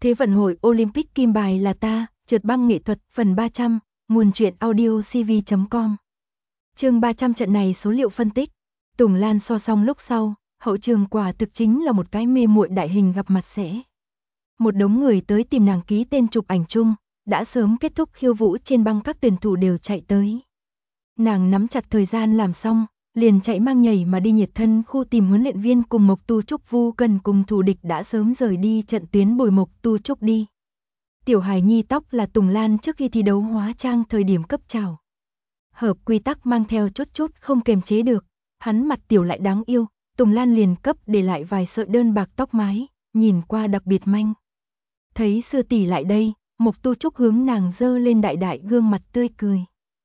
Thế vận hội Olympic kim bài là ta, trượt băng nghệ thuật phần 300, nguồn truyện audio cv.com. Chương 300 trận này số liệu phân tích. Tùng Lan so xong lúc sau, hậu trường quả thực chính là một cái mê muội đại hình gặp mặt sẽ. Một đống người tới tìm nàng ký tên chụp ảnh chung, đã sớm kết thúc khiêu vũ trên băng các tuyển thủ đều chạy tới. Nàng nắm chặt thời gian làm xong, liền chạy mang nhảy mà đi nhiệt thân khu tìm huấn luyện viên cùng Mộc Tu Trúc. Vu Cần cùng thủ địch đã sớm rời đi trận tuyến bồi Mộc Tu Trúc đi. Tiểu hài nhi tóc là Tùng Lan trước khi thi đấu hóa trang thời điểm cấp chào. Hợp quy tắc mang theo chút không kềm chế được, hắn mặt tiểu lại đáng yêu, Tùng Lan liền cấp để lại vài sợi đơn bạc tóc mái, nhìn qua đặc biệt manh. Thấy sư tỷ lại đây, Mộc Tu Trúc hướng nàng dơ lên đại đại gương mặt tươi cười.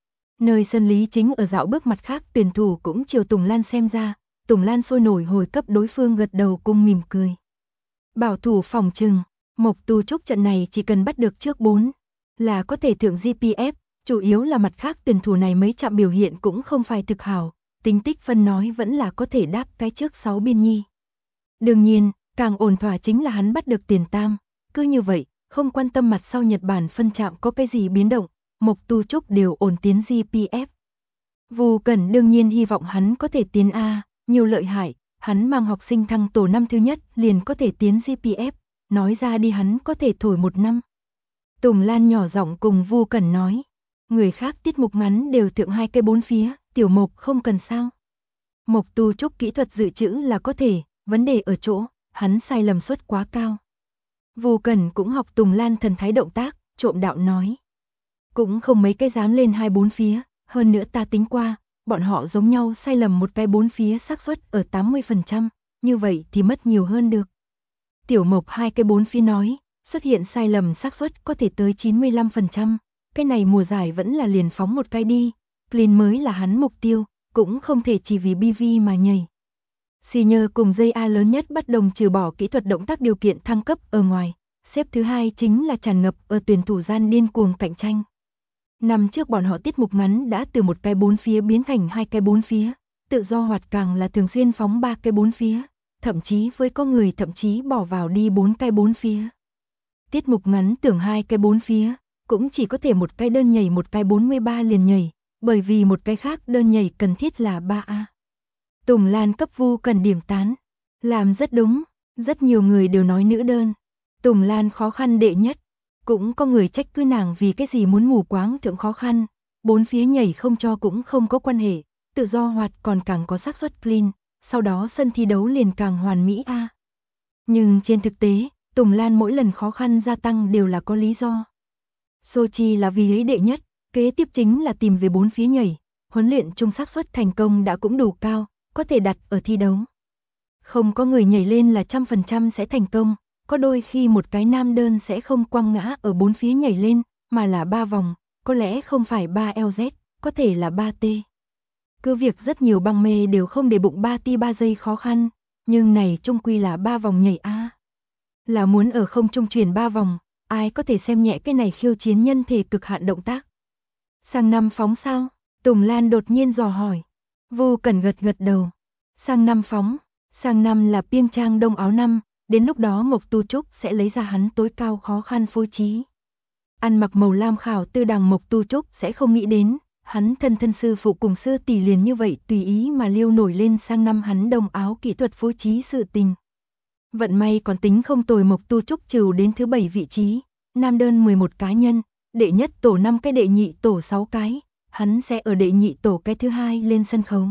Nơi sân lý chính ở dạo bước mặt khác tuyển thủ cũng chiều Tùng Lan xem ra, Tùng Lan sôi nổi hồi cấp đối phương gật đầu cùng mỉm cười. Bảo thủ phòng trừng, Mộc Tu Trúc trận này chỉ cần bắt được trước 4 là có thể thượng GPF, chủ yếu là mặt khác tuyển thủ này mấy chạm biểu hiện cũng không phải thực hảo, tính tích phân nói vẫn là có thể đáp cái trước 6 biên nhi. Đương nhiên, càng ổn thỏa chính là hắn bắt được tiền tam, cứ như vậy, không quan tâm mặt sau Nhật Bản phân chạm có cái gì biến động, Mộc Tu Trúc đều ổn tiến GPF. Vu Cẩn đương nhiên hy vọng hắn có thể tiến A, nhiều lợi hại, hắn mang học sinh thăng tổ năm thứ nhất liền có thể tiến GPF, nói ra đi hắn có thể thổi 1 năm. Tùng Lan nhỏ giọng cùng Vu Cẩn nói, người khác tiết mục ngắn đều thượng 2 cái 4 phía, tiểu Mộc không cần sao. Mộc Tu Trúc kỹ thuật dự trữ là có thể, vấn đề ở chỗ, hắn sai lầm suất quá cao. Vu Cẩn cũng học Tùng Lan thần thái động tác, trộm đạo nói. Cũng không mấy cái dám lên 2-4 phía, hơn nữa ta tính qua, bọn họ giống nhau sai lầm một cái 4 phía xác suất ở 80%, như vậy thì mất nhiều hơn được. Tiểu Mộc 2 cái 4 phía nói, xuất hiện sai lầm xác suất có thể tới 95%, cái này mùa giải vẫn là liền phóng một cái đi, clean mới là hắn mục tiêu, cũng không thể chỉ vì BV mà nhảy. Senior cùng JA lớn nhất bất đồng trừ bỏ kỹ thuật động tác điều kiện thăng cấp ở ngoài, xếp thứ hai chính là tràn ngập ở tuyển thủ gian điên cuồng cạnh tranh. Năm trước bọn họ tiết mục ngắn đã từ một cái 4 phía biến thành 2 cái 4 phía, tự do hoạt càng là thường xuyên phóng 3 cái 4 phía, thậm chí với có người thậm chí bỏ vào đi 4 cái 4 phía. Tiết mục ngắn tưởng 2 cái 4 phía, cũng chỉ có thể một cái đơn nhảy một cái 43 liền nhảy, bởi vì một cái khác đơn nhảy cần thiết là 3A. Tùng Lan cấp Vu Cần điểm tán, làm rất đúng, rất nhiều người đều nói nữ đơn. Tùng Lan khó khăn đệ nhất, cũng có người trách cứ nàng vì cái gì muốn mù quáng thượng khó khăn, 4 phía nhảy không cho cũng không có quan hệ, tự do hoạt còn càng có xác suất clean, sau đó sân thi đấu liền càng hoàn mỹ a. Nhưng trên thực tế, Tùng Lan mỗi lần khó khăn gia tăng đều là có lý do. Sochi là vì lấy đệ nhất, kế tiếp chính là tìm về 4 phía nhảy, huấn luyện chung xác suất thành công đã cũng đủ cao, có thể đặt ở thi đấu. Không có người nhảy lên là 100% sẽ thành công, có đôi khi một cái nam đơn sẽ không quăng ngã ở 4 phía nhảy lên, mà là 3 vòng, có lẽ không phải 3LZ, có thể là 3T. Cứ việc rất nhiều băng mê đều không để bụng 3T 3 giây khó khăn, nhưng này chung quy là 3 vòng nhảy A. Là muốn ở không trung chuyển 3 vòng, ai có thể xem nhẹ cái này khiêu chiến nhân thể cực hạn động tác. Sang năm phóng sao? Tùng Lan đột nhiên dò hỏi. Vu Cẩn gật gật đầu. Sang năm phóng, sang năm là Pyeongchang Đông Áo năm, đến lúc đó Mộc Tu Trúc sẽ lấy ra hắn tối cao khó khăn phối trí. Ăn mặc màu lam khảo tư đằng Mộc Tu Trúc sẽ không nghĩ đến, hắn thân sư phụ cùng sư tỷ liền như vậy tùy ý mà liêu nổi lên sang năm hắn Đông Áo kỹ thuật phối trí sự tình. Vận may còn tính không tồi, Mộc Tu Trúc trừ đến thứ 7 vị trí, nam đơn 11 cá nhân, đệ nhất tổ 5 cái, đệ nhị tổ 6 cái, hắn sẽ ở đệ nhị tổ cái thứ hai lên sân khấu.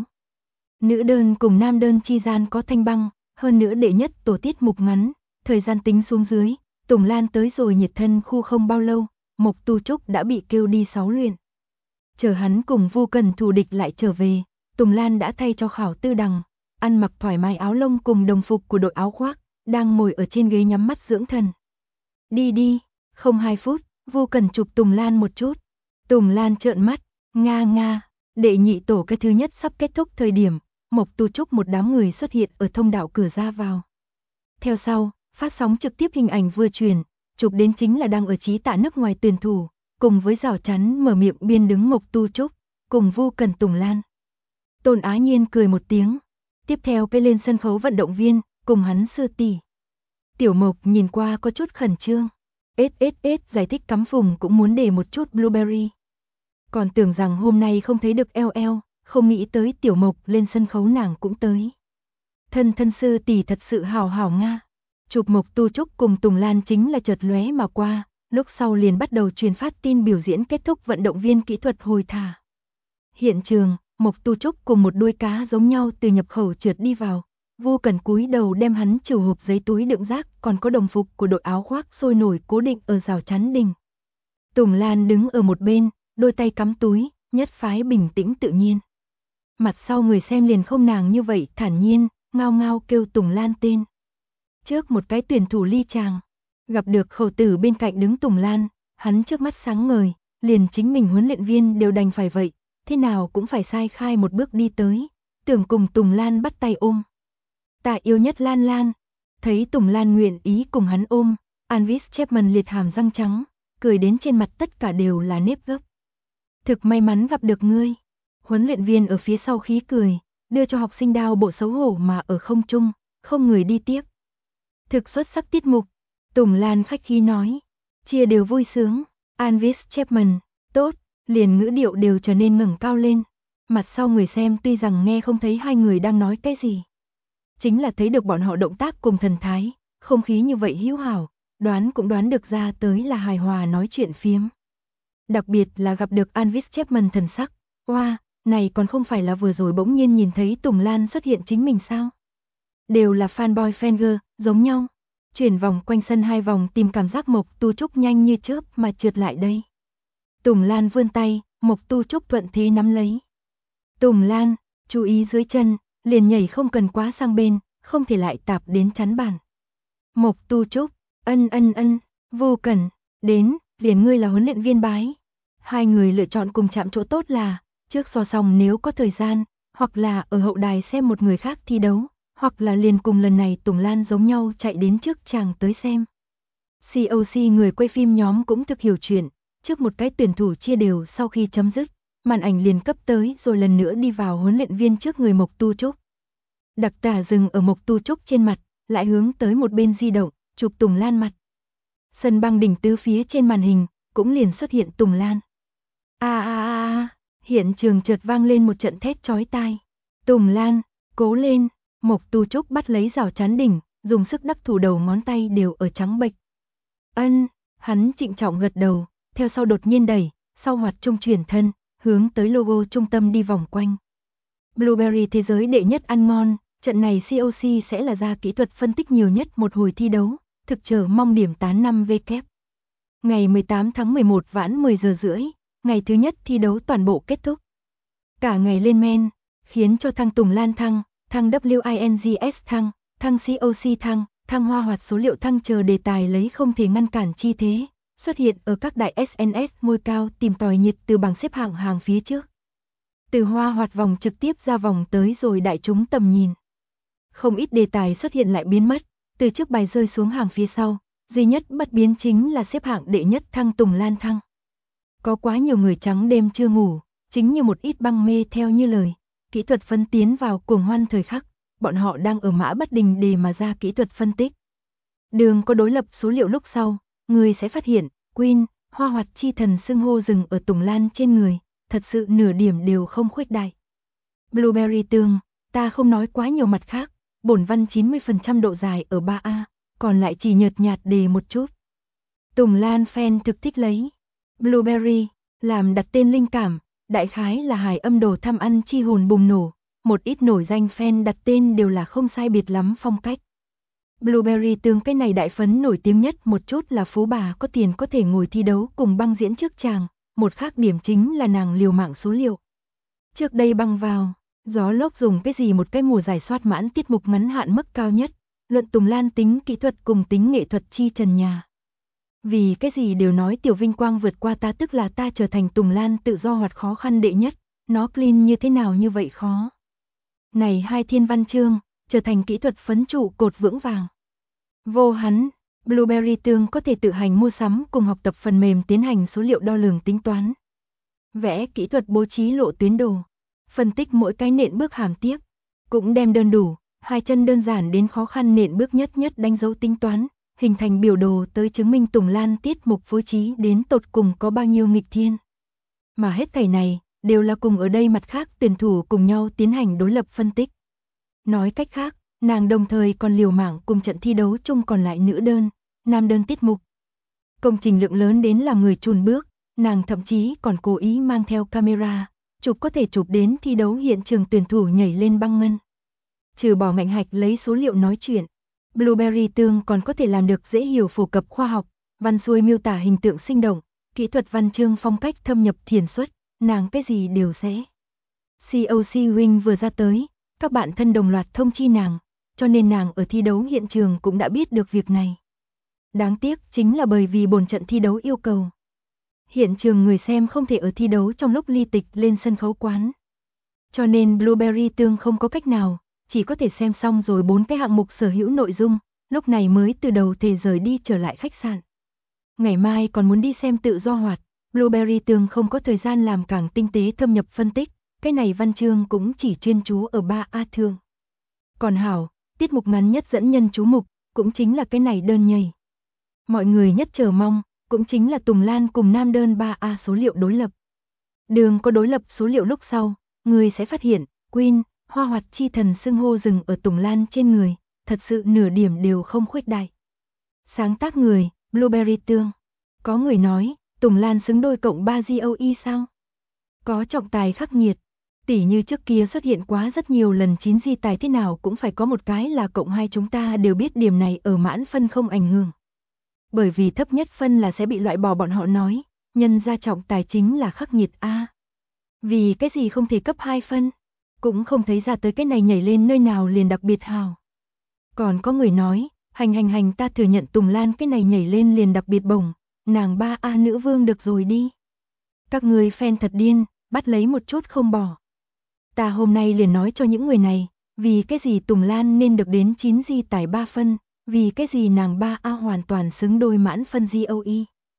Nữ đơn cùng nam đơn chi gian có thanh băng, hơn nữa đệ nhất tổ tiết mục ngắn, thời gian tính xuống dưới, Tùng Lan tới rồi nhiệt thân khu không bao lâu, Mộc Tu Trúc đã bị kêu đi 6 luyện. Chờ hắn cùng Vu Cần thù địch lại trở về, Tùng Lan đã thay cho khảo tư đằng, ăn mặc thoải mái áo lông cùng đồng phục của đội áo khoác, đang ngồi ở trên ghế nhắm mắt dưỡng thần. Đi, không 2 phút, Vu Cần chụp Tùng Lan một chút. Tùng Lan trợn mắt, nga, đệ nhị tổ cái thứ nhất sắp kết thúc thời điểm, Mộc Tu Trúc một đám người xuất hiện ở thông đạo cửa ra vào. Theo sau, phát sóng trực tiếp hình ảnh vừa truyền, chụp đến chính là đang ở trí tạ nước ngoài tuyển thủ, cùng với rào chắn mở miệng biên đứng Mộc Tu Trúc, cùng Vu Cần Tùng Lan. Tôn Á Nhiên cười một tiếng, tiếp theo cái lên sân khấu vận động viên, cùng hắn sư tỷ. Tiểu Mộc nhìn qua có chút khẩn trương, Giải thích cắm phùng cũng muốn để một chút Blueberry. Còn tưởng rằng hôm nay không thấy được LL, không nghĩ tới Tiểu Mộc lên sân khấu nàng cũng tới. Thân sư tỷ thật sự hảo hảo nga. Chụp Mộc Tu Trúc cùng Tùng Lan chính là chợt lóe mà qua, lúc sau liền bắt đầu truyền phát tin biểu diễn kết thúc vận động viên kỹ thuật hồi thả. Hiện trường, Mộc Tu Trúc cùng một đuôi cá giống nhau từ nhập khẩu trượt đi vào. Vô Cần cúi đầu đem hắn trừ hộp giấy túi đựng rác, còn có đồng phục của đội áo khoác sôi nổi cố định ở rào chắn đình. Tùng Lan đứng ở một bên, đôi tay cắm túi, nhất phái bình tĩnh tự nhiên. Mặt sau người xem liền không nàng như vậy thản nhiên, ngao ngao kêu Tùng Lan tên. Trước một cái tuyển thủ ly chàng, gặp được Khẩu Tử bên cạnh đứng Tùng Lan, hắn trước mắt sáng ngời, liền chính mình huấn luyện viên đều đành phải vậy, thế nào cũng phải sai khai một bước đi tới, tưởng cùng Tùng Lan bắt tay ôm. Ta yêu nhất Lan Lan. Thấy Tùng Lan nguyện ý cùng hắn ôm, Anvis Chapman liệt hàm răng trắng, cười đến trên mặt tất cả đều là nếp gấp. Thực may mắn gặp được ngươi. Huấn luyện viên ở phía sau khí cười, đưa cho học sinh đao bộ xấu hổ mà ở không trung, không người đi tiếp. Thực xuất sắc tiết mục, Tùng Lan khách khí nói, chia đều vui sướng. Anvis Chapman, tốt, liền ngữ điệu đều trở nên ngẩng cao lên. Mặt sau người xem tuy rằng nghe không thấy hai người đang nói cái gì, chính là thấy được bọn họ động tác cùng thần thái, không khí như vậy hữu hảo, đoán cũng đoán được ra tới là hài hòa nói chuyện phiếm. Đặc biệt là gặp được Anvis Chapman thần sắc, oa, này còn không phải là vừa rồi bỗng nhiên nhìn thấy Tùng Lan xuất hiện chính mình sao? Đều là fanboy fangirl, giống nhau. Chuyển vòng quanh sân 2 vòng tìm cảm giác Mộc Tu Trúc nhanh như chớp mà trượt lại đây. Tùng Lan vươn tay, Mộc Tu Trúc thuận thế nắm lấy. Tùng Lan, chú ý dưới chân, liền nhảy không cần quá sang bên, không thể lại tạp đến chắn bàn. Mộc Tu Trúc, ân, Vô Cần, đến, liền ngươi là huấn luyện viên bái. Hai người lựa chọn cùng chạm chỗ tốt là, trước so xong nếu có thời gian, hoặc là ở hậu đài xem một người khác thi đấu, hoặc là liền cùng lần này Tùng Lan giống nhau chạy đến trước chàng tới xem. COC người quay phim nhóm cũng thực hiểu chuyện, trước một cái tuyển thủ chia đều sau khi chấm dứt, màn ảnh liền cấp tới rồi lần nữa đi vào huấn luyện viên trước người Mộc Tu Trúc. Đặc tả dừng ở Mộc Tu Trúc trên mặt, lại hướng tới một bên di động, chụp Tùng Lan mặt. Sân băng đỉnh tứ phía trên màn hình, cũng liền xuất hiện Tùng Lan. Hiện trường chợt vang lên một trận thét chói tai. Tùng Lan, cố lên, Mộc Tu Trúc bắt lấy rào chắn đỉnh, dùng sức đắc thủ đầu ngón tay đều ở trắng bệch. Hắn trịnh trọng gật đầu, theo sau đột nhiên đẩy, sau hoạt trung chuyển thân, hướng tới logo trung tâm đi vòng quanh. Blueberry thế giới đệ nhất ăn ngon, trận này COC sẽ là ra kỹ thuật phân tích nhiều nhất một hồi thi đấu, thực chờ mong điểm tán 5W. Ngày 18 tháng 11 vãn 10 giờ rưỡi, ngày thứ nhất thi đấu toàn bộ kết thúc. Cả ngày lên men, khiến cho thăng Tùng Lan thăng WINGS thăng COC thăng hoa hoạt số liệu thăng chờ đề tài lấy không thể ngăn cản chi thế, xuất hiện ở các đại SNS ngôi cao tìm tòi nhiệt từ bảng xếp hạng hàng phía trước. Từ hoa hoạt vòng trực tiếp ra vòng tới rồi đại chúng tầm nhìn. Không ít đề tài xuất hiện lại biến mất, từ trước bài rơi xuống hàng phía sau, duy nhất bất biến chính là xếp hạng đệ nhất thăng Tùng Lan thăng. Có quá nhiều người trắng đêm chưa ngủ, chính như một ít băng mê theo như lời, kỹ thuật phân tiến vào cuồng hoan thời khắc, bọn họ đang ở mã bất đình để mà ra kỹ thuật phân tích. Đường có đối lập số liệu lúc sau, người sẽ phát hiện, Queen, hoa hoạt chi thần xưng hô dừng ở Tùng Lan trên người, thật sự nửa điểm đều không khuếch đại. Blueberry tương, ta không nói quá nhiều mặt khác, bổn văn 90% độ dài ở 3A, còn lại chỉ nhợt nhạt đề một chút. Tùng Lan fan thực thích lấy. Blueberry, làm đặt tên linh cảm, đại khái là hài âm đồ thăm ăn chi hồn bùng nổ, một ít nổi danh fan đặt tên đều là không sai biệt lắm phong cách. Blueberry tương cái này đại phấn nổi tiếng nhất một chút là phú bà có tiền có thể ngồi thi đấu cùng băng diễn trước chàng, một khác điểm chính là nàng liều mạng số liệu. Trước đây băng vào, gió lốc dùng cái gì một cái mùa giải soát mãn tiết mục ngắn hạn mức cao nhất, luận Tùng Lan tính kỹ thuật cùng tính nghệ thuật chi trần nhà. Vì cái gì đều nói tiểu vinh quang vượt qua ta tức là ta trở thành Tùng Lan tự do hoạt khó khăn đệ nhất, nó clean như thế nào như vậy khó. Này hai thiên văn chương, trở thành kỹ thuật phấn trụ cột vững vàng. Vô hắn, Blueberry tương có thể tự hành mua sắm cùng học tập phần mềm tiến hành số liệu đo lường tính toán. Vẽ kỹ thuật bố trí lộ tuyến đồ, phân tích mỗi cái nện bước hàm tiếp, cũng đem đơn đủ, hai chân đơn giản đến khó khăn nện bước nhất nhất đánh dấu tính toán, hình thành biểu đồ tới chứng minh Tùng Lan tiết mục phối trí đến tột cùng có bao nhiêu nghịch thiên. Mà hết thảy này, đều là cùng ở đây mặt khác tuyển thủ cùng nhau tiến hành đối lập phân tích. Nói cách khác, nàng đồng thời còn liều mạng cùng trận thi đấu chung còn lại nữ đơn, nam đơn tiết mục. Công trình lượng lớn đến làm người chùn bước, nàng thậm chí còn cố ý mang theo camera, chụp có thể chụp đến thi đấu hiện trường tuyển thủ nhảy lên băng ngân. Trừ bỏ ngạnh hạch lấy số liệu nói chuyện, Blueberry Tương còn có thể làm được dễ hiểu phổ cập khoa học, văn xuôi miêu tả hình tượng sinh động, kỹ thuật văn chương phong cách thâm nhập thiền xuất, nàng cái gì đều sẽ. COC Wing vừa ra tới, các bạn thân đồng loạt thông chi nàng, cho nên nàng ở thi đấu hiện trường cũng đã biết được việc này. Đáng tiếc chính là bởi vì bổn trận thi đấu yêu cầu. Hiện trường người xem không thể ở thi đấu trong lúc ly tịch lên sân khấu quán. Cho nên Blueberry Tương không có cách nào, chỉ có thể xem xong rồi 4 cái hạng mục sở hữu nội dung, lúc này mới từ đầu thể rời đi trở lại khách sạn. Ngày mai còn muốn đi xem tự do hoạt, Blueberry Tương không có thời gian làm càng tinh tế thâm nhập phân tích, cái này văn chương cũng chỉ chuyên chú ở 3A thường. Còn hảo, tiết mục ngắn nhất dẫn nhân chú mục, cũng chính là cái này đơn nhảy. Mọi người nhất chờ mong, cũng chính là Tùng Lan cùng nam đơn 3A số liệu đối lập. Đường có đối lập số liệu lúc sau, người sẽ phát hiện, Queen, hoa hoạt chi thần xưng hô dừng ở Tùng Lan trên người, thật sự nửa điểm đều không khuếch đại. Sáng tác người, Blueberry Tương. Có người nói, Tùng Lan xứng đôi cộng 3 GOE sao? Có trọng tài khắc nghiệt, tỉ như trước kia xuất hiện quá rất nhiều lần 9 di tài thế nào cũng phải có một cái là cộng 2, chúng ta đều biết điểm này ở mãn phân không ảnh hưởng. Bởi vì thấp nhất phân là sẽ bị loại bỏ, bọn họ nói, nhân ra trọng tài chính là khắc nghiệt a. Vì cái gì không thể cấp 2 phân? Cũng không thấy ra tới cái này nhảy lên nơi nào liền đặc biệt hào. Còn có người nói, hành ta thừa nhận Tùng Lan cái này nhảy lên liền đặc biệt bổng, nàng 3A nữ vương được rồi đi. Các người fan thật điên, bắt lấy một chút không bỏ. Ta hôm nay liền nói cho những người này, vì cái gì Tùng Lan nên được đến 9 di tài 3 phân, vì cái gì nàng 3A hoàn toàn xứng đôi mãn phân GOE.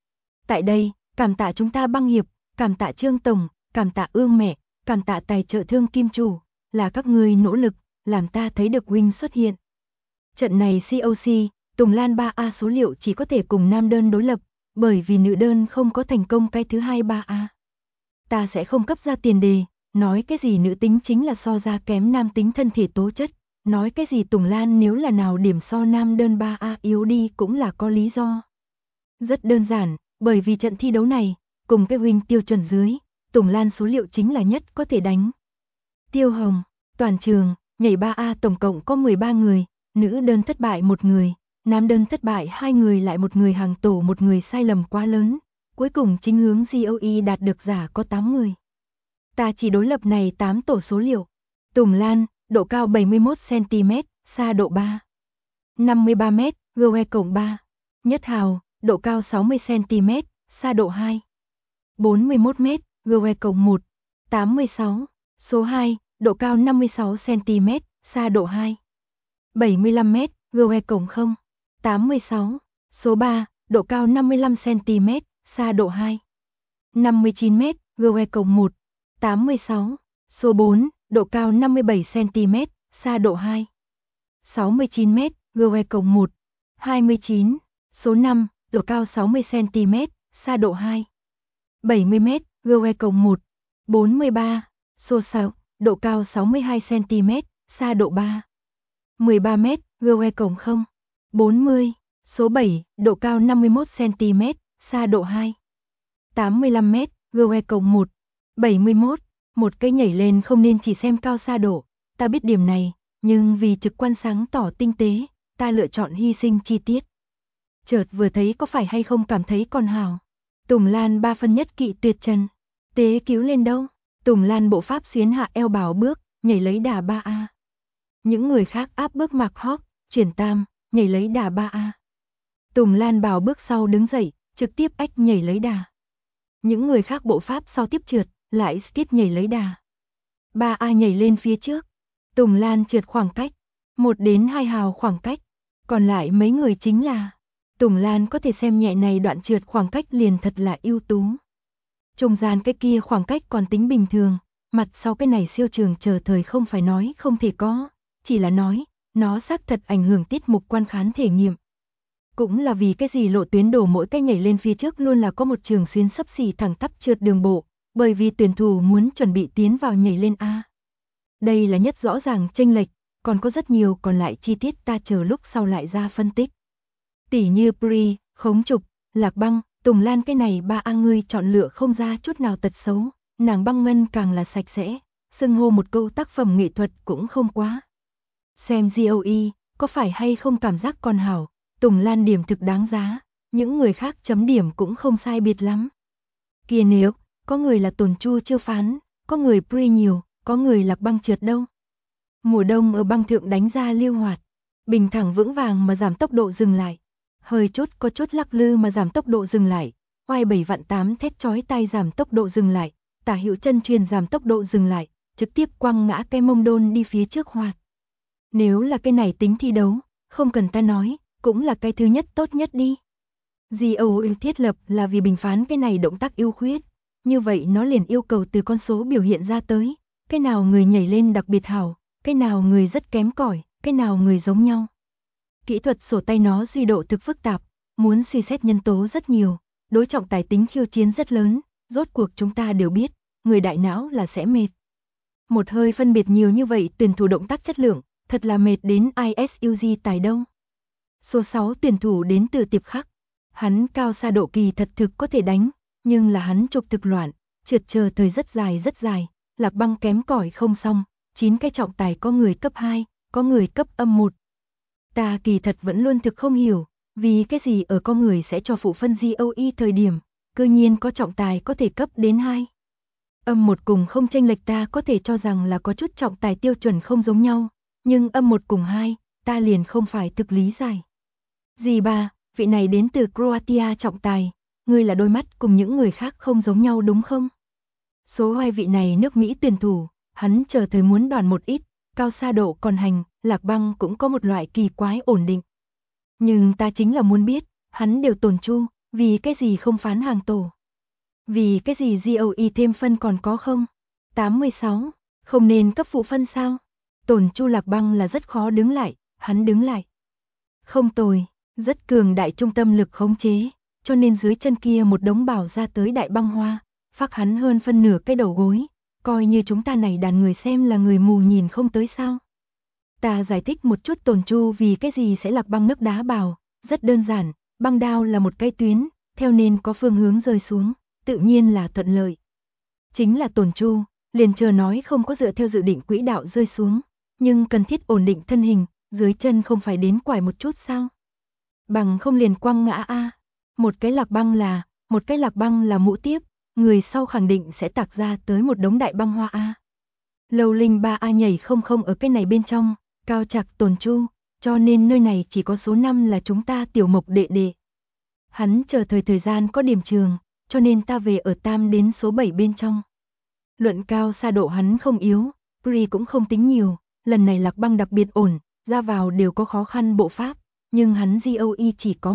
Tại đây, cảm tạ chúng ta băng hiệp, cảm tạ Trương Tổng, cảm tạ Ương mẹ, cảm tạ tài trợ thương Kim Chủ, là các người nỗ lực, làm ta thấy được Wing xuất hiện. Trận này COC, Tùng Lan 3A số liệu chỉ có thể cùng nam đơn đối lập, bởi vì nữ đơn không có thành công cái thứ hai 3A. Ta sẽ không cấp ra tiền đề, nói cái gì nữ tính chính là so ra kém nam tính thân thể tố chất, nói cái gì Tùng Lan nếu là nào điểm so nam đơn 3A yếu đi cũng là có lý do. Rất đơn giản, bởi vì trận thi đấu này, cùng cái Wing tiêu chuẩn dưới, Tùng Lan số liệu chính là nhất có thể đánh. Tiêu Hồng, toàn trường, nhảy 3A tổng cộng có 13 người, nữ đơn thất bại 1 người, nam đơn thất bại 2 người, lại 1 người hàng tổ 1 người, sai lầm quá lớn. Cuối cùng chính hướng GOE đạt được giả có 8 người. Ta chỉ đối lập này 8 tổ số liệu. Tùng Lan, độ cao 71cm, xa độ 3. 53m, GOE cộng 3. Nhất Hào, độ cao 60cm, xa độ 2. 41m, GOE cộng 1. 86. Số 2, độ cao 56cm, xa độ 2. 75m, GOE cộng 0. 86. Số 3, độ cao 55cm, xa độ 2. 59m, GOE cộng 1. 86. Số 4, độ cao 57cm, xa độ 2. 69m, GOE cộng 1. 29. Số 5, độ cao 60cm, xa độ 2. 70m, GOE cộng 1. 43. Số 6, độ cao 62cm, xa độ 3. 13m, GOE cộng 0. 40. Số 7, độ cao 51cm, xa độ 2. 85m, GOE cộng 1. 71. Một cái nhảy lên không nên chỉ xem cao xa độ, ta biết điểm này, nhưng vì trực quan sáng tỏ tinh tế, ta lựa chọn hy sinh chi tiết. Chợt vừa thấy có phải hay không cảm thấy còn hào. Tùng Lan 3 phân nhất kỵ tuyệt trần. Tế cứu lên đâu? Tùng Lan bộ pháp xuyến hạ eo bảo bước, nhảy lấy đà 3A. Những người khác áp bước mặc hót, chuyển tam, nhảy lấy đà 3A. Tùng Lan bảo bước sau đứng dậy, trực tiếp ách nhảy lấy đà. Những người khác bộ pháp sau tiếp trượt, lại skip nhảy lấy đà. 3A nhảy lên phía trước. Tùng Lan trượt khoảng cách, 1 đến 2 hào khoảng cách. Còn lại mấy người chính là Tùng Lan có thể xem nhẹ này đoạn trượt khoảng cách liền thật là ưu tú. Trung gian cái kia khoảng cách còn tính bình thường, mặt sau cái này siêu trường chờ thời không phải nói không thể có, chỉ là nói, nó xác thật ảnh hưởng tiết mục quan khán thể nghiệm. Cũng là vì cái gì lộ tuyến đồ mỗi cái nhảy lên phía trước luôn là có một trường xuyến xấp xỉ thẳng tắp trượt đường bộ, bởi vì tuyển thủ muốn chuẩn bị tiến vào nhảy lên A. Đây là nhất rõ ràng chênh lệch, còn có rất nhiều còn lại chi tiết ta chờ lúc sau lại ra phân tích. Tỉ như Pri, Khống Trục, Lạc Băng, Tùng Lan, cái này 3A ngươi chọn lựa không ra chút nào tật xấu, nàng Băng Ngân càng là sạch sẽ, xưng hô một câu tác phẩm nghệ thuật cũng không quá. Xem GOE, có phải hay không cảm giác còn hảo, Tùng Lan điểm thực đáng giá, những người khác chấm điểm cũng không sai biệt lắm. Kia nếu, có người là Tồn Chu chưa phán, có người Pri nhiều, có người Lạc Băng trượt đâu. Mùa đông ở băng thượng đánh ra lưu hoạt, bình thẳng vững vàng mà giảm tốc độ dừng lại, hơi chút có chút lắc lư mà giảm tốc độ dừng lại, oai 7 vạn 8 thét chói tai giảm tốc độ dừng lại, tả hữu chân truyền giảm tốc độ dừng lại, trực tiếp quăng ngã cái mông đôn đi phía trước hoạt. Nếu là cái này tính thi đấu, không cần ta nói, cũng là cái thứ nhất tốt nhất đi. GOE thiết lập là vì bình phán cái này động tác ưu khuyết, như vậy nó liền yêu cầu từ con số biểu hiện ra tới, cái nào người nhảy lên đặc biệt hảo, cái nào người rất kém cỏi, cái nào người giống nhau. Kỹ thuật sổ tay nó duy độ thực phức tạp, muốn suy xét nhân tố rất nhiều, đối trọng tài tính khiêu chiến rất lớn, rốt cuộc chúng ta đều biết, người đại não là sẽ mệt. Một hơi phân biệt nhiều như vậy tuyển thủ động tác chất lượng, thật là mệt đến ISUG tài đâu. Số 6 tuyển thủ đến từ Tiệp Khắc, hắn cao xa độ kỳ thật thực có thể đánh, nhưng là hắn trục thực loạn, trượt chờ thời rất dài, Lạc Băng kém cỏi không xong, 9 cái trọng tài có người cấp 2, có người cấp âm 1. Ta kỳ thật vẫn luôn thực không hiểu, vì cái gì ở con người sẽ cho phụ phân GOE thời điểm, cơ nhiên có trọng tài có thể cấp đến 2. Âm 1 cùng không chênh lệch ta có thể cho rằng là có chút trọng tài tiêu chuẩn không giống nhau, nhưng âm 1 cùng 2, ta liền không phải thực lý giải. Dì bà, vị này đến từ Croatia trọng tài, ngươi là đôi mắt cùng những người khác không giống nhau đúng không? Số 2 vị này nước Mỹ tuyển thủ, hắn chờ thời muốn đoàn một ít, cao xa độ còn hành, Lạc Băng cũng có một loại kỳ quái ổn định. Nhưng ta chính là muốn biết, hắn đều Tồn Chu, vì cái gì không phán hàng tổ? Vì cái gì GOE thêm phân còn có không? 86, không nên cấp phụ phân sao? Tồn Chu Lạc Băng là rất khó đứng lại, hắn đứng lại. Không tồi, rất cường đại trung tâm lực khống chế, cho nên dưới chân kia một đống bảo ra tới đại băng hoa, phác hắn hơn phân nửa cái đầu gối, coi như chúng ta này đàn người xem là người mù nhìn không tới sao. Ta giải thích một chút Tồn Chu vì cái gì sẽ Lạc Băng nước đá bào, rất đơn giản, băng đao là một cái tuyến, theo nên có phương hướng rơi xuống, tự nhiên là thuận lợi. Chính là Tồn Chu, liền chờ nói không có dựa theo dự định quỹ đạo rơi xuống, nhưng cần thiết ổn định thân hình, dưới chân không phải đến quải một chút sao? Bằng không liền quăng ngã a. Một cái Lạc Băng là mũ tiếp, người sau khẳng định sẽ tạc ra tới một đống đại băng hoa a. Lâu Linh 3A nhảy không ở cái này bên trong, cao chạc Tồn Chu, cho nên nơi này chỉ có số 5 là chúng ta Tiểu Mộc đệ đệ. Hắn chờ thời gian có điểm trường, cho nên ta về ở tam đến số 7 bên trong. Luận cao xa độ hắn không yếu, Pri cũng không tính nhiều, lần này Lạc Băng đặc biệt ổn, ra vào đều có khó khăn bộ pháp, nhưng hắn GOE chỉ có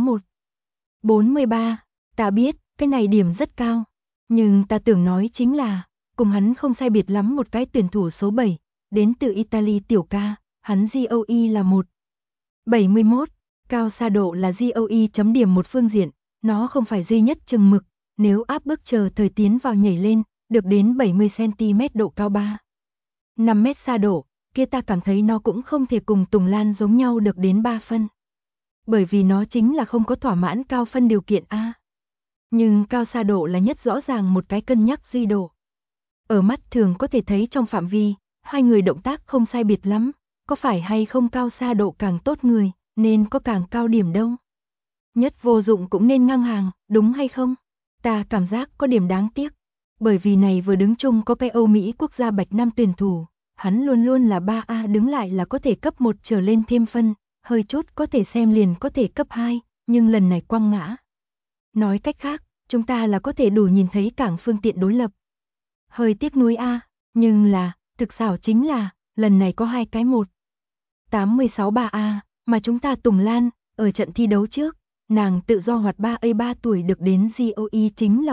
1.43, ta biết, cái này điểm rất cao, nhưng ta tưởng nói chính là, cùng hắn không sai biệt lắm một cái tuyển thủ số 7, đến từ Italy tiểu ca, hắn GOE là 1.71, cao xa độ là GOE chấm điểm một phương diện, nó không phải duy nhất chừng mực, nếu áp bức chờ thời tiến vào nhảy lên, được đến 70cm độ cao 5 mét xa độ, kia ta cảm thấy nó cũng không thể cùng Tùng Lan giống nhau được đến 3 phân. Bởi vì nó chính là không có thỏa mãn cao phân điều kiện A. Nhưng cao xa độ là nhất rõ ràng một cái cân nhắc duy độ. Ở mắt thường có thể thấy trong phạm vi, hai người động tác không sai biệt lắm, có phải hay không cao xa độ càng tốt người, nên có càng cao điểm đâu. Nhất vô dụng cũng nên ngang hàng, đúng hay không? Ta cảm giác có điểm đáng tiếc. Bởi vì này vừa đứng chung có cái Âu Mỹ quốc gia Bạch Nam tuyển thủ, hắn luôn luôn là 3A đứng lại là có thể cấp 1 trở lên thêm phân, hơi chút có thể xem liền có thể cấp 2, nhưng lần này quăng ngã. Nói cách khác, chúng ta là có thể đủ nhìn thấy cảng phương tiện đối lập. Hơi tiếc nuối A, nhưng là, thực xảo chính là, lần này có hai cái 1.86 3A, mà chúng ta Tùng Lan, ở trận thi đấu trước, nàng tự do hoạt 3A 3 tuổi được đến GOE chính là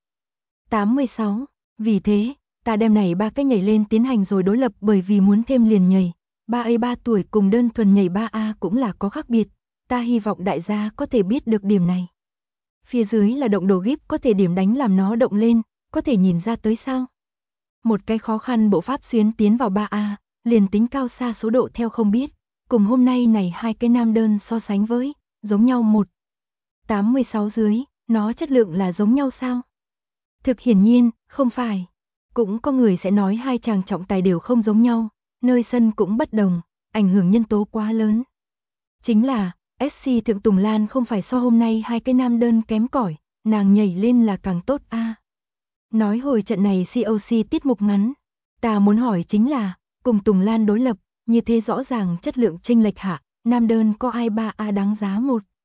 1.86, vì thế, ta đem này ba cái nhảy lên tiến hành rồi đối lập bởi vì muốn thêm liền nhảy, 3A 3 tuổi cùng đơn thuần nhảy 3A cũng là có khác biệt, Ta hy vọng đại gia có thể biết được điểm này. Phía dưới là động đồ gíp có thể điểm đánh làm nó động lên, có thể nhìn ra tới sao? Một cái khó khăn bộ pháp xuyến tiến vào 3A, liền tính cao xa số độ theo không biết, cùng hôm nay này hai cái nam đơn so sánh với, giống nhau 1.86 dưới, nó chất lượng là giống nhau sao? Thực hiển nhiên, không phải. Cũng có người sẽ nói hai chàng trọng tài đều không giống nhau, nơi sân cũng bất đồng, ảnh hưởng nhân tố quá lớn. Chính là, SC Thượng Tùng Lan không phải so hôm nay hai cái nam đơn kém cỏi, nàng nhảy lên là càng tốt a. Nói hồi trận này COC tiết mục ngắn, ta muốn hỏi chính là, cùng Tùng Lan đối lập, như thế rõ ràng chất lượng chênh lệch hạ, nam đơn có ai 3A đáng giá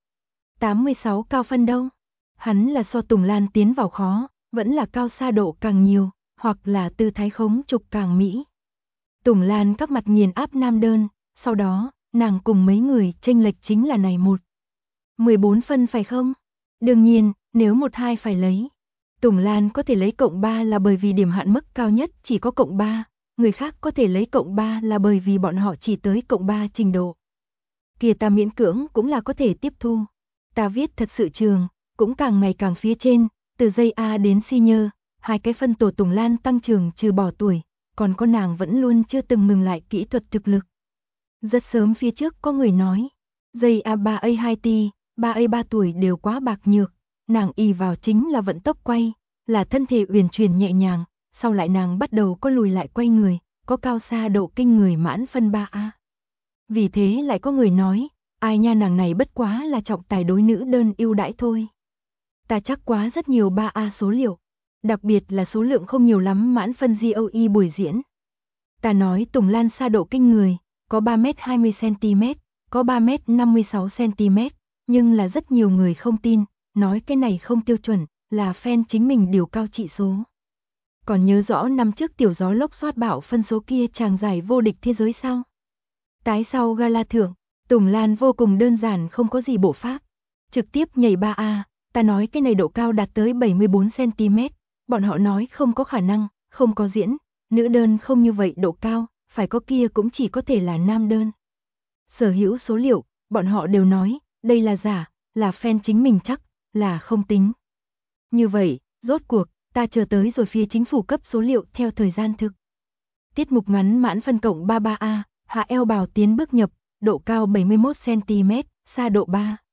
1.86 cao phân đâu? Hắn là so Tùng Lan tiến vào khó, vẫn là cao xa độ càng nhiều, hoặc là tư thái khống trục càng mỹ. Tùng Lan các mặt nghiền áp nam đơn, sau đó, nàng cùng mấy người chênh lệch chính là này 14 phân phải không? Đương nhiên, nếu 1-2 phải lấy. Tùng Lan có thể lấy cộng 3 là bởi vì điểm hạn mức cao nhất chỉ có cộng 3, người khác có thể lấy cộng 3 là bởi vì bọn họ chỉ tới cộng 3 trình độ. Kìa ta miễn cưỡng cũng là có thể tiếp thu. Ta viết thật sự trường, cũng càng ngày càng phía trên, từ dây A đến senior, hai cái phân tổ Tùng Lan tăng trưởng trừ bỏ tuổi, còn có nàng vẫn luôn chưa từng ngừng lại kỹ thuật thực lực. Rất sớm phía trước có người nói, dây A3A 2T, 3A 3 tuổi đều quá bạc nhược, nàng y vào chính là vận tốc quay, là thân thể uyển chuyển nhẹ nhàng, sau lại nàng bắt đầu có lùi lại quay người, có cao xa độ kinh người mãn phân 3A. Vì thế lại có người nói, ai nha nàng này bất quá là trọng tài đối nữ đơn ưu đãi thôi. Ta chắc quá rất nhiều 3A số liệu, đặc biệt là số lượng không nhiều lắm mãn phân GOE buổi diễn. Ta nói Tùng Lan xa độ kinh người, có 3m20cm, có 3m56cm, nhưng là rất nhiều người không tin, nói cái này không tiêu chuẩn, là fan chính mình điều cao trị số. Còn nhớ rõ năm trước tiểu gió lốc xoát bạo phân số kia chàng giải vô địch thế giới sao? Tái sau gala thưởng, Tùng Lan vô cùng đơn giản không có gì bộ pháp, trực tiếp nhảy 3A, ta nói cái này độ cao đạt tới 74cm, bọn họ nói không có khả năng, không có diễn, nữ đơn không như vậy độ cao, phải có kia cũng chỉ có thể là nam đơn. Sở hữu số liệu, bọn họ đều nói, đây là giả, là fan chính mình chắc, là không tính. Như vậy, rốt cuộc, ta chờ tới rồi phía chính phủ cấp số liệu theo thời gian thực. Tiết mục ngắn mãn phân cộng 33A, hạ eo bào tiến bước nhập, độ cao 71cm, xa độ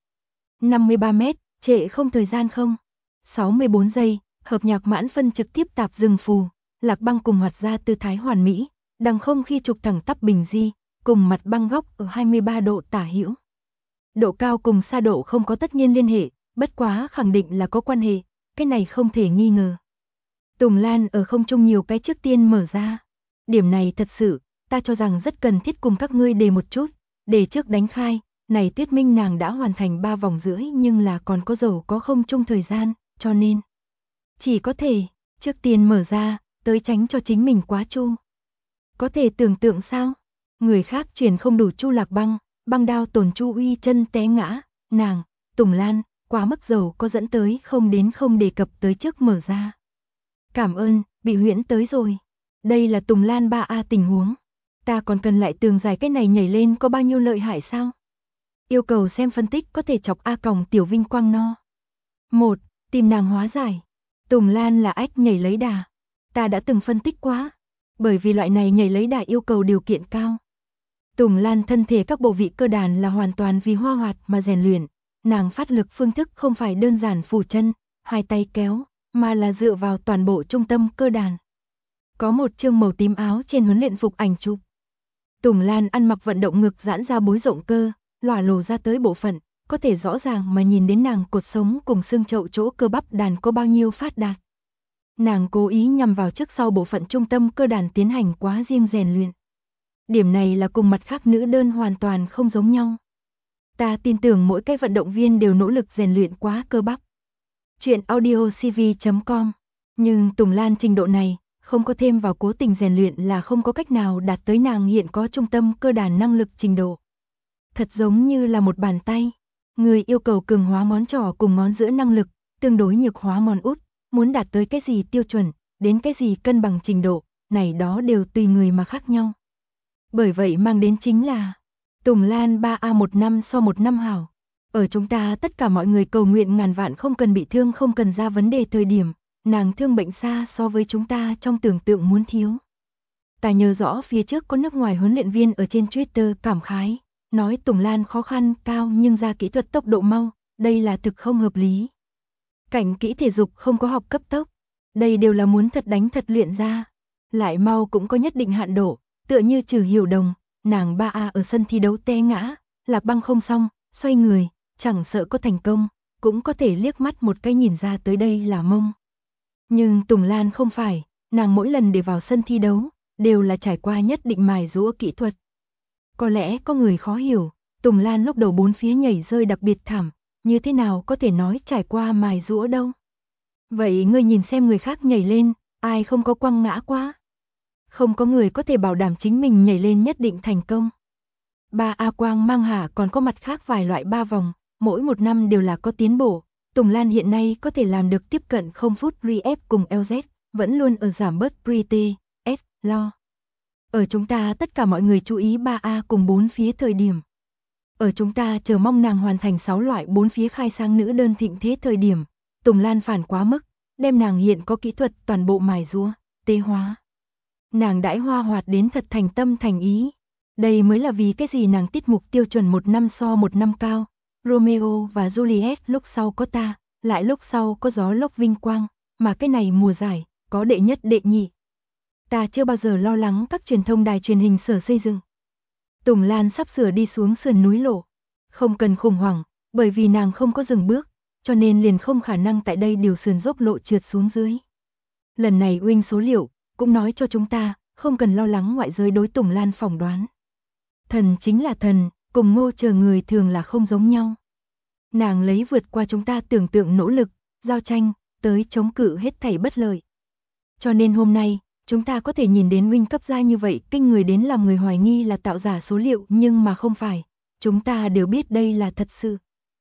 53m, trệ không thời gian không. 64 giây, hợp nhạc mãn phân trực tiếp tạp dừng phù, Lạc Băng cùng hoạt ra tư thái hoàn mỹ, đằng không khi trục thẳng tắp bình di, cùng mặt băng góc ở 23 độ tả hữu. Độ cao cùng xa độ không có tất nhiên liên hệ, bất quá khẳng định là có quan hệ, cái này không thể nghi ngờ. Tùng Lan ở không trung nhiều cái trước tiên mở ra. Điểm này thật sự, ta cho rằng rất cần thiết cùng các ngươi đề một chút, để trước đánh khai, này thuyết minh nàng đã hoàn thành 3 vòng rưỡi nhưng là còn có dầu có không chung thời gian, cho nên chỉ có thể trước tiên mở ra, tới tránh cho chính mình quá chu. Có thể tưởng tượng sao? Người khác chuyển không đủ chu Lạc Băng, băng đao tổn chu uy chân té ngã, nàng, Tùng Lan, quá mức dầu có dẫn tới không đến không đề cập tới trước mở ra. Cảm ơn, bị huyễn tới rồi. Đây là Tùng Lan 3A tình huống. Ta còn cần lại tường giải cái này nhảy lên có bao nhiêu lợi hại sao? Yêu cầu xem phân tích có thể chọc A còng tiểu vinh quang no. 1. Tìm nàng hóa giải. Tùng Lan là ách nhảy lấy đà. Ta đã từng phân tích quá. Bởi vì loại này nhảy lấy đà yêu cầu điều kiện cao. Tùng Lan thân thể các bộ vị cơ đàn là hoàn toàn vì hoa hoạt mà rèn luyện. Nàng phát lực phương thức không phải đơn giản phủ chân, hai tay kéo, mà là dựa vào toàn bộ trung tâm cơ đàn. Có một chương màu tím áo trên huấn luyện phục ảnh chụp. Tùng Lan ăn mặc vận động ngực giãn ra bối rộng cơ, lòa lồ ra tới bộ phận, có thể rõ ràng mà nhìn đến nàng cột sống cùng xương chậu chỗ cơ bắp đàn có bao nhiêu phát đạt. Nàng cố ý nhằm vào trước sau bộ phận trung tâm cơ đàn tiến hành quá riêng rèn luyện. Điểm này là cùng mặt khác nữ đơn hoàn toàn không giống nhau. Ta tin tưởng mỗi cái vận động viên đều nỗ lực rèn luyện quá cơ bắp. Chuyện audiocv.com. Nhưng Tùng Lan trình độ này, không có thêm vào cố tình rèn luyện là không có cách nào đạt tới nàng hiện có trung tâm cơ đàn năng lực trình độ. Thật giống như là một bàn tay. Người yêu cầu cường hóa ngón trỏ cùng ngón giữa năng lực, tương đối nhược hóa ngón út, muốn đạt tới cái gì tiêu chuẩn, đến cái gì cân bằng trình độ, này đó đều tùy người mà khác nhau. Bởi vậy mang đến chính là Tùng Lan 3A một năm so một năm hảo, Ở chúng ta tất cả mọi người cầu nguyện ngàn vạn không cần bị thương, không cần ra vấn đề thời điểm, nàng thương bệnh xa so với chúng ta trong tưởng tượng muốn thiếu. Ta nhớ rõ phía trước có nước ngoài huấn luyện viên ở trên Twitter cảm khái, nói Tùng Lan khó khăn cao nhưng ra kỹ thuật tốc độ mau, đây là thực không hợp lý. Cảnh kỹ thể dục không có học cấp tốc, đây đều là muốn thật đánh thật luyện ra. Lại mau cũng có nhất định hạn độ, tựa như Trừ Hiểu Đồng, nàng 3A ở sân thi đấu té ngã, lạc băng không xong, xoay người, chẳng sợ có thành công, cũng có thể liếc mắt một cái nhìn ra tới đây là mông. Nhưng Tùng Lan không phải, nàng mỗi lần để vào sân thi đấu, đều là trải qua nhất định mài giũa kỹ thuật. Có lẽ có người khó hiểu, Tùng Lan lúc đầu bốn phía nhảy rơi đặc biệt thảm, như thế nào có thể nói trải qua mài giũa đâu. Vậy ngươi nhìn xem người khác nhảy lên, ai không có quăng ngã quá? Không có người có thể bảo đảm chính mình nhảy lên nhất định thành công. 3A Quang Mang Hà còn có mặt khác vài loại 3 vòng, mỗi một năm đều là có tiến bộ. Tùng Lan hiện nay có thể làm được tiếp cận 0 phút re-ép cùng LZ, vẫn luôn ở giảm bớt pretty, S, lo. Ở chúng ta tất cả mọi người chú ý 3A cùng 4 phía thời điểm. Ở chúng ta chờ mong nàng hoàn thành 6 loại 4 phía khai sang nữ đơn thịnh thế thời điểm. Tùng Lan phản quá mức, đem nàng hiện có kỹ thuật toàn bộ mài giũa, tế hóa. Nàng đãi hoa hoạt đến thật thành tâm thành ý. Đây mới là vì cái gì nàng tiết mục tiêu chuẩn một năm so một năm cao. Romeo và Juliet lúc sau có ta, lại lúc sau có gió lốc vinh quang, mà cái này mùa giải, có đệ nhất đệ nhị. Ta chưa bao giờ lo lắng các truyền thông đài truyền hình sở xây dựng. Tùng Lan sắp sửa đi xuống sườn núi lộ. Không cần khủng hoảng, bởi vì nàng không có dừng bước, cho nên liền không khả năng tại đây điều sườn dốc lộ trượt xuống dưới. Lần này Wing số liệu, cũng nói cho chúng ta, không cần lo lắng ngoại giới đối Tùng Lan phỏng đoán. Thần chính là thần, cùng Ngô chờ người thường là không giống nhau. Nàng lấy vượt qua chúng ta tưởng tượng nỗ lực, giao tranh, tới chống cự hết thảy bất lợi. Cho nên hôm nay, chúng ta có thể nhìn đến Wing cấp gia như vậy kinh người đến làm người hoài nghi là tạo giả số liệu nhưng mà không phải. Chúng ta đều biết đây là thật sự.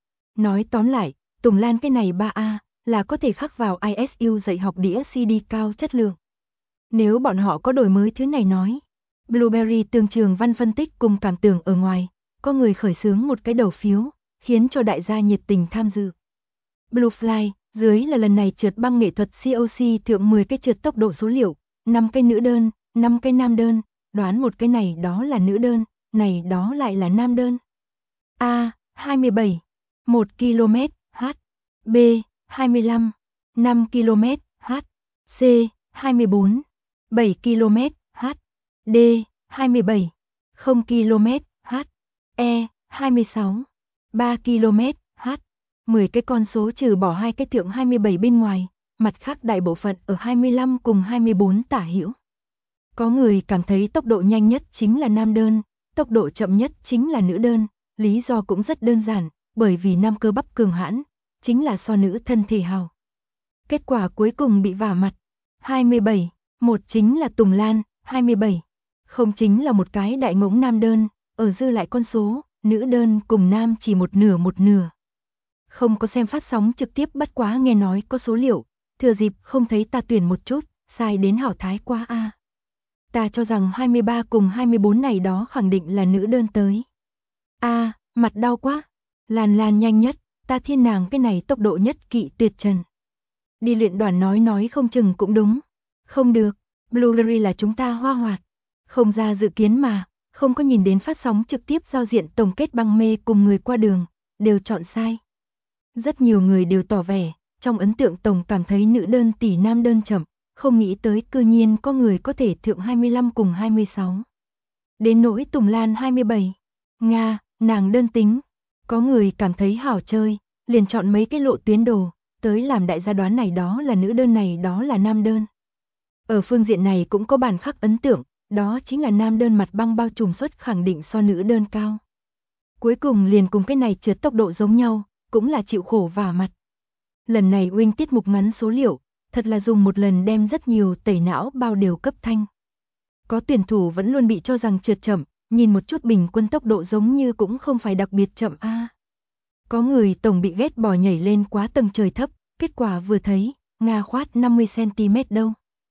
Nói tóm lại, Tùng Lan cái này 3A là có thể khắc vào ISU dạy học đĩa CD cao chất lượng. Nếu bọn họ có đổi mới thứ này nói. Blueberry tương trường văn phân tích cùng cảm tưởng ở ngoài, có người khởi xướng một cái đầu phiếu, khiến cho đại gia nhiệt tình tham dự. Bluefly, dưới là lần này trượt băng nghệ thuật COC thượng 10 cái trượt tốc độ số liệu, 5 cái nữ đơn, 5 cái nam đơn, đoán một cái này đó là nữ đơn, này đó lại là nam đơn. A. 27, 1 km, H. B. 25, 5 km, H. C. 24, 7 km, H. D. 27, 0 km, H. E. 26, 3 km, H. 10 cái con số trừ bỏ hai cái thượng 27 bên ngoài, mặt khác đại bộ phận ở 25 cùng 24 tả hữu. Có người cảm thấy tốc độ nhanh nhất chính là nam đơn, tốc độ chậm nhất chính là nữ đơn, lý do cũng rất đơn giản, bởi vì nam cơ bắp cường hãn, chính là so nữ thân thể hào. Kết quả cuối cùng bị vả mặt. 27, một chính là Tùng Lan, 27, không chính là một cái đại ngỗng nam đơn, ở dư lại con số, nữ đơn cùng nam chỉ một nửa. Không có xem phát sóng trực tiếp bất quá nghe nói có số liệu, thừa dịp không thấy ta tuyển một chút, sai đến hảo thái quá a. Ta cho rằng 23 cùng 24 này đó khẳng định là nữ đơn tới. A, mặt đau quá. Lan nhanh nhất, ta thiên nàng cái này tốc độ nhất kỵ tuyệt trần. Đi luyện đoàn nói không chừng cũng đúng. Không được, Blueberry là chúng ta hoa hoạt. Không ra dự kiến mà, không có nhìn đến phát sóng trực tiếp giao diện tổng kết băng mê cùng người qua đường, đều chọn sai. Rất nhiều người đều tỏ vẻ, trong ấn tượng tổng cảm thấy nữ đơn tỷ nam đơn chậm, không nghĩ tới cư nhiên có người có thể thượng 25 cùng 26. Đến nỗi Tùng Lan 27. Nga, nàng đơn tính. Có người cảm thấy hảo chơi, liền chọn mấy cái lộ tuyến đồ, tới làm đại gia đoán này đó là nữ đơn này đó là nam đơn. Ở phương diện này cũng có bản khắc ấn tượng, đó chính là nam đơn mặt băng bao trùm suất khẳng định so nữ đơn cao. Cuối cùng liền cùng cái này trượt tốc độ giống nhau, cũng là chịu khổ vả mặt. Lần này Wing tiết mục ngắn số liệu, thật là dùng một lần đem rất nhiều tẩy não bao đều cấp thanh. Có tuyển thủ vẫn luôn bị cho rằng trượt chậm, nhìn một chút bình quân tốc độ giống như cũng không phải đặc biệt chậm a. Có người tổng bị ghét bỏ nhảy lên quá tầng trời thấp, kết quả vừa thấy, Nga khoát 50 cm đâu.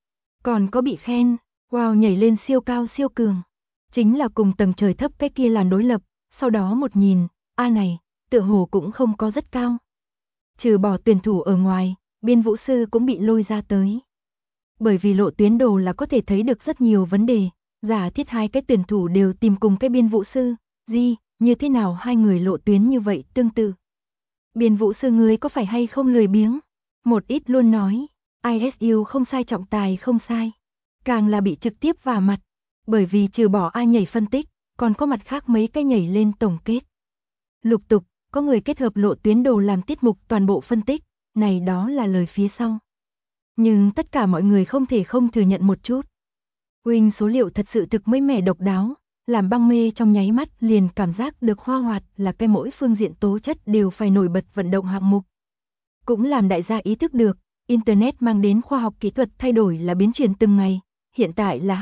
Còn có bị khen, wow nhảy lên siêu cao siêu cường. Chính là cùng tầng trời thấp cái kia làm đối lập, sau đó một nhìn, a này, tựa hồ cũng không có rất cao. Trừ bỏ tuyển thủ ở ngoài, biên vũ sư cũng bị lôi ra tới. Bởi vì lộ tuyến đồ là có thể thấy được rất nhiều vấn đề, giả thiết hai cái tuyển thủ đều tìm cùng cái biên vũ sư, như thế nào hai người lộ tuyến như vậy tương tự. Biên vũ sư ngươi có phải hay không lười biếng? Một ít luôn nói, ISU không sai, trọng tài không sai. Càng là bị trực tiếp vả mặt, bởi vì trừ bỏ ai nhảy phân tích, còn có mặt khác mấy cái nhảy lên tổng kết. Lục tục, có người kết hợp lộ tuyến đồ làm tiết mục toàn bộ phân tích, này đó là lời phía sau. Nhưng tất cả mọi người không thể không thừa nhận một chút. Wing số liệu thật sự thực mới mẻ độc đáo, làm băng mê trong nháy mắt liền cảm giác được hoa hoạt là cái mỗi phương diện tố chất đều phải nổi bật vận động hạng mục. Cũng làm đại gia ý thức được, Internet mang đến khoa học kỹ thuật thay đổi là biến chuyển từng ngày, hiện tại là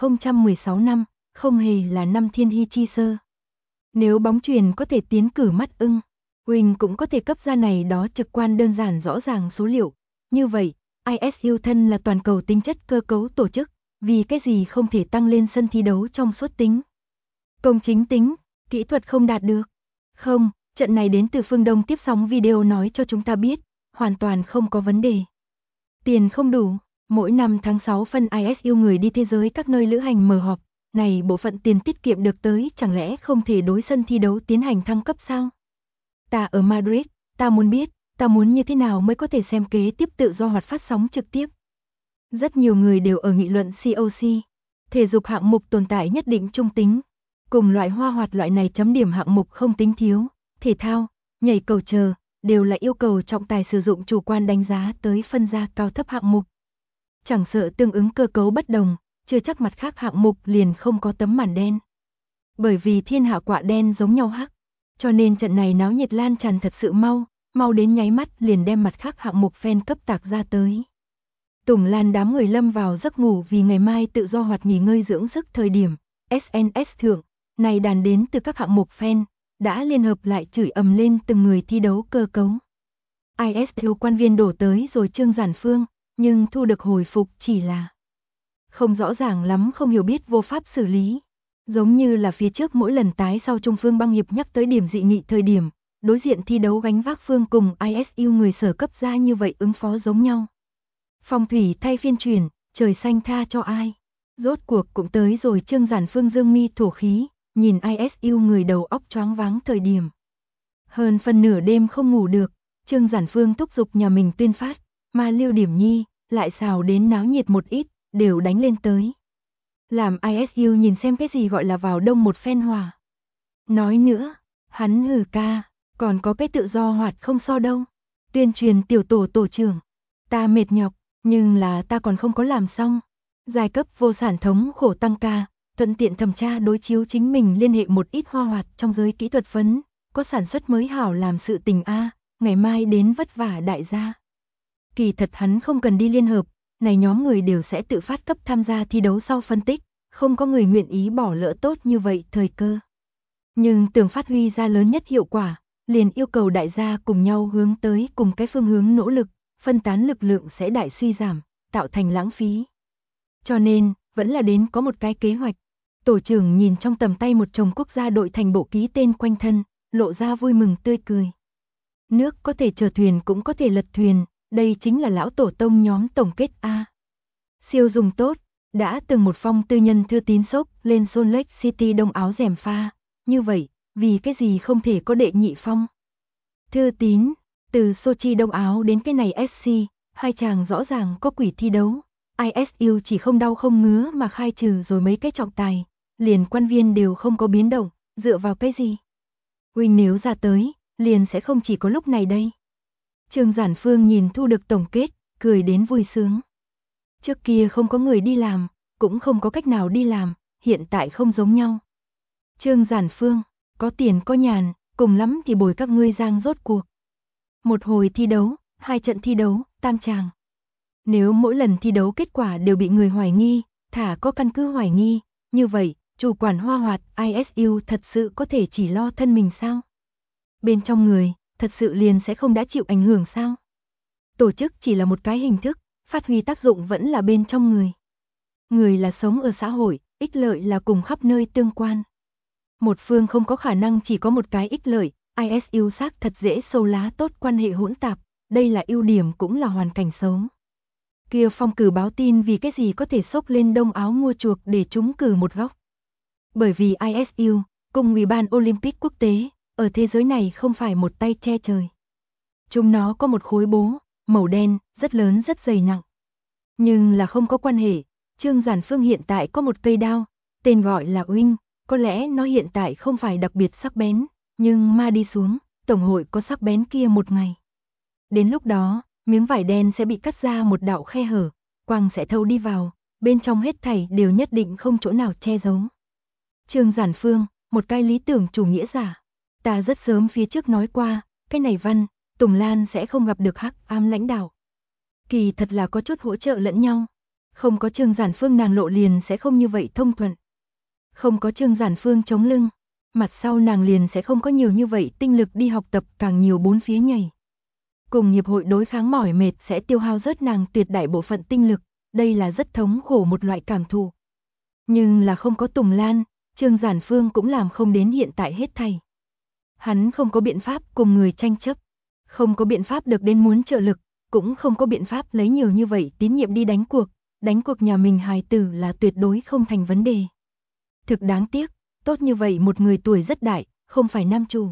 2016 năm, không hề là năm thiên hy chi sơ. Nếu bóng chuyền có thể tiến cử mắt ưng, Wing cũng có thể cấp ra này đó trực quan đơn giản rõ ràng số liệu. Như vậy, ISU thân là toàn cầu tính chất cơ cấu tổ chức, vì cái gì không thể tăng lên sân thi đấu trong suốt tính, công chính tính, kỹ thuật không đạt được. Không, trận này đến từ phương Đông tiếp sóng video nói cho chúng ta biết, hoàn toàn không có vấn đề. Tiền không đủ, mỗi năm tháng 6 phân ISU người đi thế giới các nơi lữ hành mở họp, này bộ phận tiền tiết kiệm được tới chẳng lẽ không thể đối sân thi đấu tiến hành thăng cấp sao? Ta ở Madrid, ta muốn biết, ta muốn như thế nào mới có thể xem kế tiếp tự do hoạt phát sóng trực tiếp. Rất nhiều người đều ở nghị luận COC, thể dục hạng mục tồn tại nhất định trung tính. Cùng loại hoa hoạt loại này chấm điểm hạng mục không tính thiếu, thể thao, nhảy cầu chờ, đều là yêu cầu trọng tài sử dụng chủ quan đánh giá tới phân ra cao thấp hạng mục. Chẳng sợ tương ứng cơ cấu bất đồng, chưa chắc mặt khác hạng mục liền không có tấm màn đen. Bởi vì thiên hạ quả đen giống nhau hắc, cho nên trận này náo nhiệt lan tràn thật sự mau đến nháy mắt liền đem mặt khác hạng mục fan cấp tạc ra tới. Tùng Lan đám người lâm vào giấc ngủ vì ngày mai tự do hoạt nghỉ ngơi dưỡng sức thời điểm, SNS thượng, này đàn đến từ các hạng mục fan, đã liên hợp lại chửi ầm lên từng người thi đấu cơ cấu. ISU quan viên đổ tới rồi Trương Giản Phương, nhưng thu được hồi phục chỉ là không rõ ràng lắm, không hiểu biết, vô pháp xử lý. Giống như là phía trước mỗi lần tái sau Trung Phương băng hiệp nhắc tới điểm dị nghị thời điểm, đối diện thi đấu gánh vác phương cùng ISU người sở cấp ra như vậy ứng phó giống nhau. Phong thủy thay phiên chuyển, trời xanh tha cho ai. Rốt cuộc cũng tới rồi Trương Giản Phương dương mi thổ khí, nhìn ISU người đầu óc choáng váng thời điểm. Hơn phân nửa đêm không ngủ được, Trương Giản Phương thúc giục nhà mình tuyên phát, mà Lưu Điểm Nhi lại xào đến náo nhiệt một ít, đều đánh lên tới. Làm ISU nhìn xem cái gì gọi là vào đông một phen hòa. Nói nữa, hắn hừ ca, còn có cái tự do hoạt không so đâu. Tuyên truyền tiểu tổ trưởng, ta mệt nhọc, nhưng là ta còn không có làm xong. Giai cấp vô sản thống khổ tăng ca, thuận tiện thẩm tra đối chiếu chính mình liên hệ một ít hoa hoạt trong giới kỹ thuật phấn, có sản xuất mới hảo làm sự tình a, ngày mai đến vất vả đại gia. Kỳ thật hắn không cần đi liên hợp, này nhóm người đều sẽ tự phát cấp tham gia thi đấu sau phân tích, không có người nguyện ý bỏ lỡ tốt như vậy thời cơ. Nhưng tưởng phát huy ra lớn nhất hiệu quả, liền yêu cầu đại gia cùng nhau hướng tới cùng cái phương hướng nỗ lực, phân tán lực lượng sẽ đại suy giảm, tạo thành lãng phí. Cho nên, vẫn là đến có một cái kế hoạch. Tổ trưởng nhìn trong tầm tay một chồng quốc gia đội thành bộ ký tên quanh thân, lộ ra vui mừng tươi cười. Nước có thể chở thuyền cũng có thể lật thuyền, đây chính là lão tổ tông nhóm tổng kết A. Siêu dùng tốt, đã từng một phong tư nhân thư tín sốc lên Salt Lake City đông áo rèm pha, như vậy, vì cái gì không thể có đệ nhị phong. Thư tín, từ Sochi đông áo đến cái này SC, hai chàng rõ ràng có quỷ thi đấu. ISU chỉ không đau không ngứa mà khai trừ rồi mấy cái trọng tài, liền quan viên đều không có biến động, dựa vào cái gì? Wing nếu ra tới, liền sẽ không chỉ có lúc này đây. Trương Giản Phương nhìn thu được tổng kết, cười đến vui sướng. Trước kia không có người đi làm, cũng không có cách nào đi làm, hiện tại không giống nhau. Trương Giản Phương, có tiền có nhàn, cùng lắm thì bồi các ngươi giang rốt cuộc. Một hồi thi đấu, hai trận thi đấu, tam tràng. Nếu mỗi lần thi đấu kết quả đều bị người hoài nghi, thả có căn cứ hoài nghi, như vậy, chủ quản hoa hoạt ISU thật sự có thể chỉ lo thân mình sao? Bên trong người, thật sự liền sẽ không đã chịu ảnh hưởng sao? Tổ chức chỉ là một cái hình thức, phát huy tác dụng vẫn là bên trong người. Người là sống ở xã hội, ích lợi là cùng khắp nơi tương quan. Một phương không có khả năng chỉ có một cái ích lợi, ISU xác thật dễ sâu lá tốt quan hệ hỗn tạp, đây là ưu điểm cũng là hoàn cảnh xấu. Kia phong cử báo tin vì cái gì có thể xốc lên đông áo mua chuộc để trúng cử một góc. Bởi vì ISU, cùng Ủy ban Olympic quốc tế, ở thế giới này không phải một tay che trời. Chúng nó có một khối bố, màu đen, rất lớn rất dày nặng. Nhưng là không có quan hệ, Trương Giản Phương hiện tại có một cây đao, tên gọi là Uinh, có lẽ nó hiện tại không phải đặc biệt sắc bén, nhưng mà đi xuống, Tổng hội có sắc bén kia một ngày. Đến lúc đó, miếng vải đen sẽ bị cắt ra một đạo khe hở, quang sẽ thâu đi vào, bên trong hết thảy đều nhất định không chỗ nào che giấu. Trương Giản Phương, một cái lý tưởng chủ nghĩa giả. Ta rất sớm phía trước nói qua, cái này Văn, Tùng Lan sẽ không gặp được Hắc Ám lãnh đạo. Kỳ thật là có chút hỗ trợ lẫn nhau. Không có Trương Giản Phương nàng lộ liền sẽ không như vậy thông thuận. Không có Trương Giản Phương chống lưng, mặt sau nàng liền sẽ không có nhiều như vậy tinh lực đi học tập càng nhiều bốn phía nhảy. Cùng nghiệp hội đối kháng mỏi mệt sẽ tiêu hao rớt nàng tuyệt đại bộ phận tinh lực, đây là rất thống khổ một loại cảm thụ. Nhưng là không có Tùng Lan, Trương Giản Phương cũng làm không đến hiện tại hết thảy. Hắn không có biện pháp cùng người tranh chấp, không có biện pháp được đến muốn trợ lực, cũng không có biện pháp lấy nhiều như vậy tín nhiệm đi đánh cuộc nhà mình hài tử là tuyệt đối không thành vấn đề. Thực đáng tiếc, tốt như vậy một người tuổi rất đại, không phải nam chủ.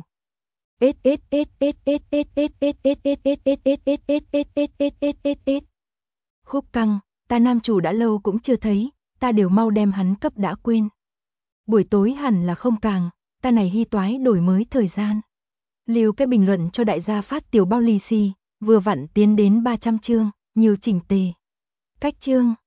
Khúc Căng, ta nam chủ đã lâu cũng chưa thấy, ta đều mau đem hắn cấp đã quên. Buổi tối hẳn là không càng, ta này hy toái đổi mới thời gian. Lưu cái bình luận cho đại gia phát tiểu bao lì xì, vừa vặn tiến đến 300 chương, nhiều chỉnh tề. Cách chương